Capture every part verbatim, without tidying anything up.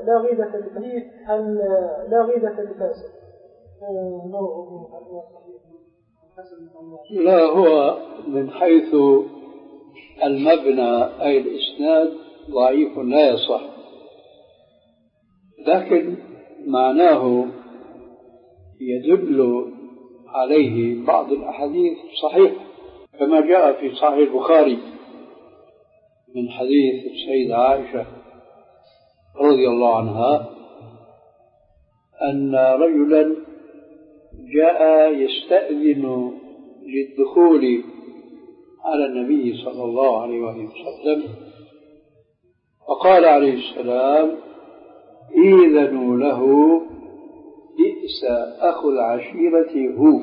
لا غيبة للحديث أن لا غيبة للفاسد نوعه لا، هو من حيث المبنى أي الإسناد ضعيف لا يصح، لكن معناه يدل عليه بعض الأحاديث صحيح، كما جاء في صحيح البخاري من حديث السيدة عائشة رضي الله عنها أن رجلا جاء يستأذن للدخول على النبي صلى الله عليه وسلم، فقال عليه السلام: إذنوا له، بئس أخو العشيرة هو.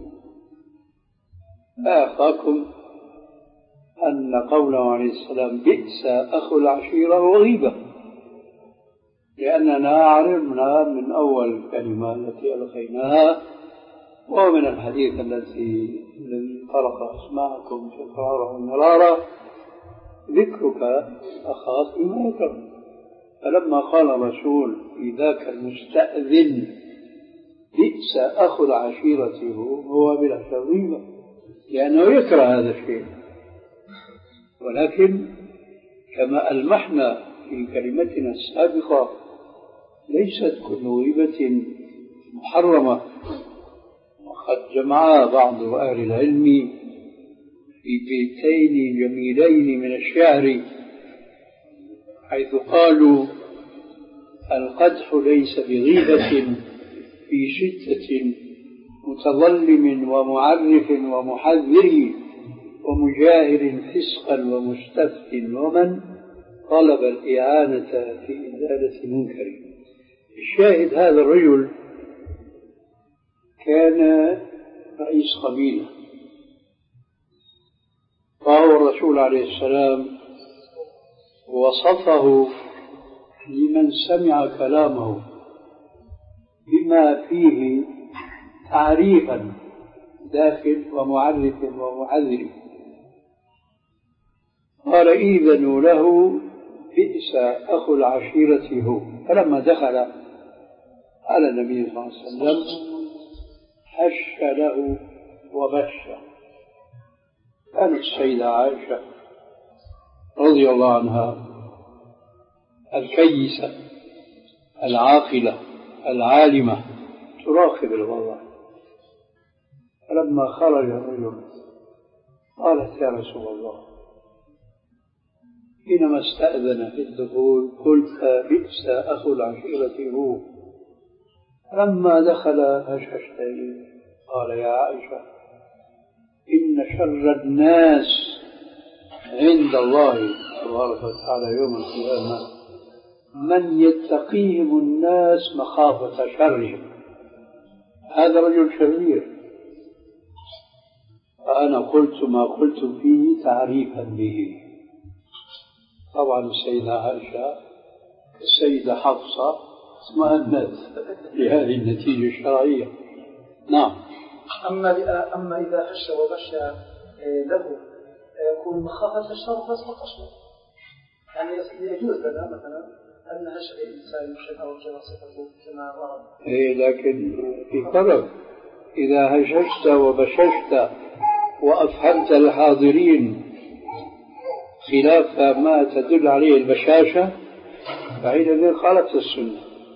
لا أخاكم أن قوله عليه السلام بئس أخو العشيرة هو غيبة، لأننا عرفنا من أول الكلمة التي ألقيناها ومن الحديث الذي الذي طرق أسماءكم تكرارا ومرارا ذكرك أخاك بما يكره. فلما قال الرسول في ذاك المستأذن بئس أخو العشيرة هو بلا غيبة، لأنه يكره هذا الشيء. ولكن كما ألمحنا في كلمتنا السابقة ليست كل غيبة محرمة، وقد جمع بعض أهل العلم في بيتين جميلين من الشعر حيث قالوا: القدح ليس بغيبة في شدة متظلم ومعرف ومحذر ومجاهر فسقا ومستفت ومن طلب الإعانة في إزالة منكر. الشاهد هذا الرجل كان رئيس قبيلة، فهو الرسول عليه السلام وصفه لمن سمع كلامه بما فيه تعريفا داخل ومعرف ومعذر، قال: إذنوا له بئس أخو العشيرة هو. فلما دخل على النبي صلى الله عليه وسلم هش له وبش. كانت السيدة عائشة رضي الله عنها الكيسة العاقلة العالمة تراقب الوضع، فلما خرج الرجل قالت: يا رسول الله، حينما استأذن في الدخول قلت بئس أخو العشيرة هو، لما دخل هشهشت إليه قال: يا عائشة، إن شر الناس عند الله تبارك وتعالى يوم القيامة من يتقيهم الناس مخافة شرهم. هذا رجل شرير، فأنا قلت ما قلت فيه تعريفا به. طبعا السيدة عائشة السيدة حفصة اطمأنت لهذه النتيجة الشرعية. نعم. أما أما إذا هش وبش له يكون مخافة الشر فاسقط أشهر، يعني يجوز لنا مثلا أن هش الإنسان شيئا أو شيئا صفته كما ورد. إيه، لكن في فرق. إذا هششت وبششت وأفهمت الحاضرين خلاف ما تدل عليه البشاشة فحينئذ خالفت السنة.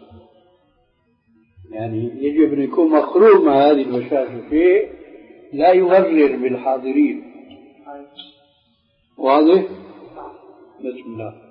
يعني يجب أن يكون مخروم هذه البشاشة شيء لا يغرر بالحاضرين. واضح؟ بسم الله.